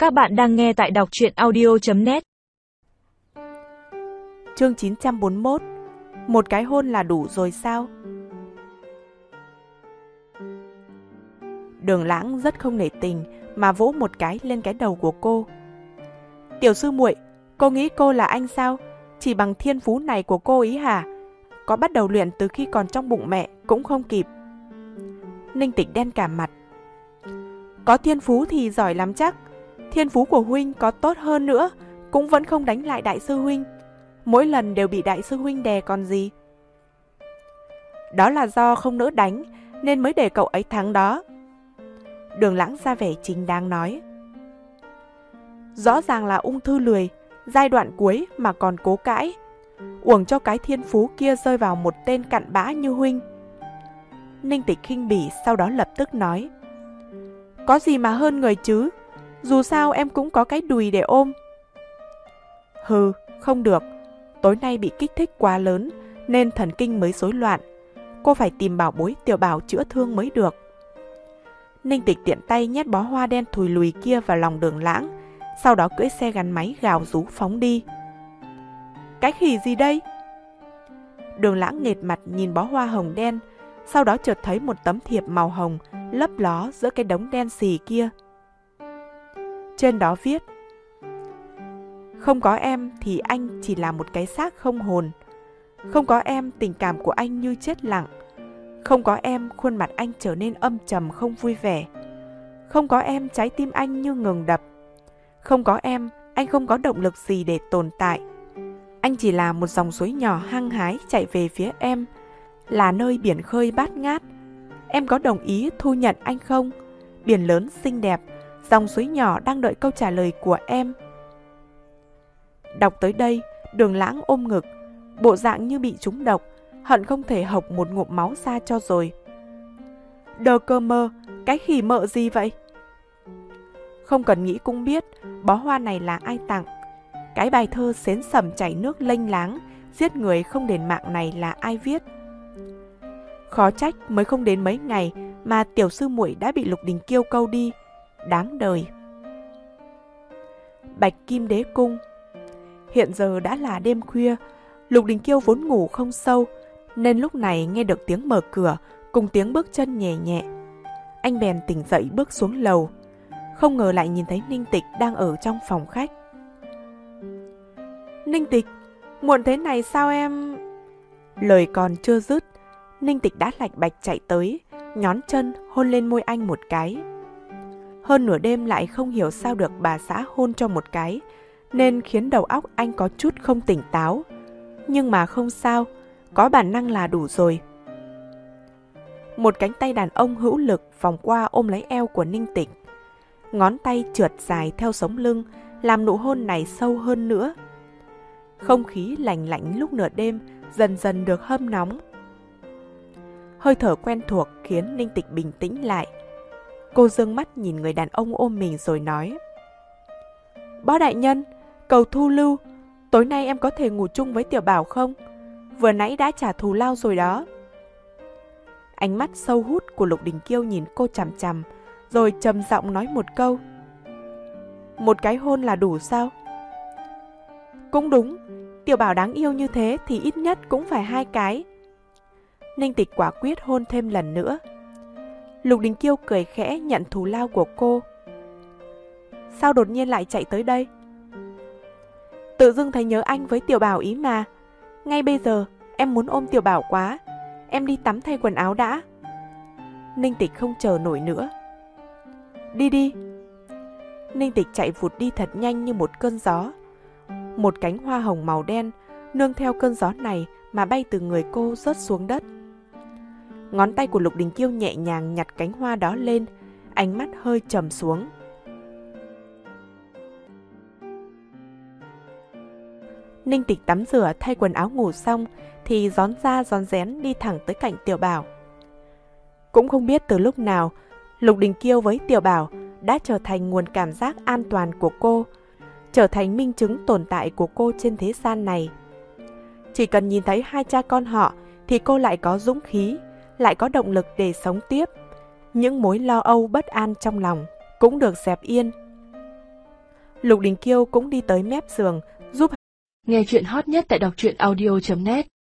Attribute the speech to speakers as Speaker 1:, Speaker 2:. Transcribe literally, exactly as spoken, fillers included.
Speaker 1: Các bạn đang nghe tại đọc truyện audio chấm net.
Speaker 2: Chương chín trăm bốn mươi mốt. Một cái hôn là đủ rồi sao? Đường Lãng rất không nể tình mà vỗ một cái lên cái đầu của cô. Tiểu sư muội, cô nghĩ cô là anh sao? Chỉ bằng thiên phú này của cô ý hả? Có bắt đầu luyện từ khi còn trong bụng mẹ cũng không kịp. Ninh Tịch đen cả mặt. Có thiên phú thì giỏi lắm chắc. Thiên phú của huynh có tốt hơn nữa cũng vẫn không đánh lại đại sư huynh. Mỗi lần đều bị đại sư huynh đè còn gì. Đó là do không nỡ đánh nên mới để cậu ấy thắng đó. Đường Lãng ra vẻ chính đáng nói. Rõ ràng là ung thư lười, giai đoạn cuối mà còn cố cãi. Uổng cho cái thiên phú kia rơi vào một tên cặn bã như huynh. Ninh Tịch khinh bỉ, sau đó lập tức nói. Có gì mà hơn người chứ? Dù sao em cũng có cái đùi để ôm. Hừ, không được. Tối nay bị kích thích quá lớn nên thần kinh mới rối loạn. Cô phải tìm bảo bối Tiểu Bảo chữa thương mới được. Ninh Tịch tiện tay nhét bó hoa đen thùi lùi kia vào lòng Đường Lãng, sau đó cưỡi xe gắn máy gào rú phóng đi. Cái khỉ gì đây? Đường Lãng nghệt mặt nhìn bó hoa hồng đen, sau đó chợt thấy một tấm thiệp màu hồng lấp ló giữa cái đống đen xì kia. Trên đó viết: Không có em thì anh chỉ là một cái xác không hồn. Không có em tình cảm của anh như chết lặng. Không có em khuôn mặt anh trở nên âm trầm không vui vẻ. Không có em trái tim anh như ngừng đập. Không có em anh không có động lực gì để tồn tại. Anh chỉ là một dòng suối nhỏ hăng hái chạy về phía em, là nơi biển khơi bát ngát. Em có đồng ý thu nhận anh không? Biển lớn xinh đẹp, dòng suối nhỏ đang đợi câu trả lời của em. Đọc tới đây, Đường Lãng ôm ngực, bộ dạng như bị trúng độc, hận không thể hộc một ngụm máu ra cho rồi. Đờ cơ mơ, cái khỉ mợ gì vậy? Không cần nghĩ cũng biết, bó hoa này là ai tặng. Cái bài thơ xến sẩm chảy nước lênh láng, giết người không đền mạng này là ai viết? Khó trách mới không đến mấy ngày mà tiểu sư muội đã bị Lục Đình Kiêu câu đi. Đáng đời. Bạch Kim Đế Cung. Hiện giờ đã là đêm khuya, Lục Đình Kiêu vốn ngủ không sâu, nên lúc này nghe được tiếng mở cửa cùng tiếng bước chân nhẹ nhẹ. Anh bèn tỉnh dậy bước xuống lầu, không ngờ lại nhìn thấy Ninh Tịch đang ở trong phòng khách. Ninh Tịch, muộn thế này sao em... Lời còn chưa dứt, Ninh Tịch đã lạch bạch chạy tới, nhón chân hôn lên môi anh một cái. Hơn nửa đêm lại không hiểu sao được bà xã hôn cho một cái, nên khiến đầu óc anh có chút không tỉnh táo. Nhưng mà không sao, có bản năng là đủ rồi. Một cánh tay đàn ông hữu lực vòng qua ôm lấy eo của Ninh Tịch. Ngón tay trượt dài theo sống lưng, làm nụ hôn này sâu hơn nữa. Không khí lạnh lạnh lúc nửa đêm dần dần được hâm nóng. Hơi thở quen thuộc khiến Ninh Tịch bình tĩnh lại. Cô giương mắt nhìn người đàn ông ôm mình rồi nói. Bó đại nhân, cầu thu lưu, tối nay em có thể ngủ chung với Tiểu Bảo không? Vừa nãy đã trả thù lao rồi đó. Ánh mắt sâu hút của Lục Đình Kiêu nhìn cô chằm chằm, rồi trầm giọng nói một câu. Một cái hôn là đủ sao? Cũng đúng, Tiểu Bảo đáng yêu như thế thì ít nhất cũng phải hai cái. Ninh Tịch quả quyết hôn thêm lần nữa. Lục Đình Kiêu cười khẽ nhận thù lao của cô. Sao đột nhiên lại chạy tới đây? Tự dưng thấy nhớ anh với Tiểu Bảo ý mà. Ngay bây giờ em muốn ôm Tiểu Bảo quá. Em đi tắm thay quần áo đã. Ninh Tịch không chờ nổi nữa. Đi đi. Ninh Tịch chạy vụt đi thật nhanh như một cơn gió. Một cánh hoa hồng màu đen nương theo cơn gió này mà bay từ người cô rớt xuống đất. Ngón tay của Lục Đình Kiêu nhẹ nhàng nhặt cánh hoa đó lên, ánh mắt hơi trầm xuống. Ninh Tịch tắm rửa thay quần áo ngủ xong thì rón ra rón rén đi thẳng tới cạnh Tiểu Bảo. Cũng không biết từ lúc nào, Lục Đình Kiêu với Tiểu Bảo đã trở thành nguồn cảm giác an toàn của cô, trở thành minh chứng tồn tại của cô trên thế gian này. Chỉ cần nhìn thấy hai cha con họ thì cô lại có dũng khí, lại có động lực để sống tiếp. Những mối lo âu bất an trong lòng cũng được dẹp yên. Lục Đình Kiêu cũng đi tới mép giường, giúp.
Speaker 3: Nghe chuyện hot nhất tại đọc truyện audio chấm net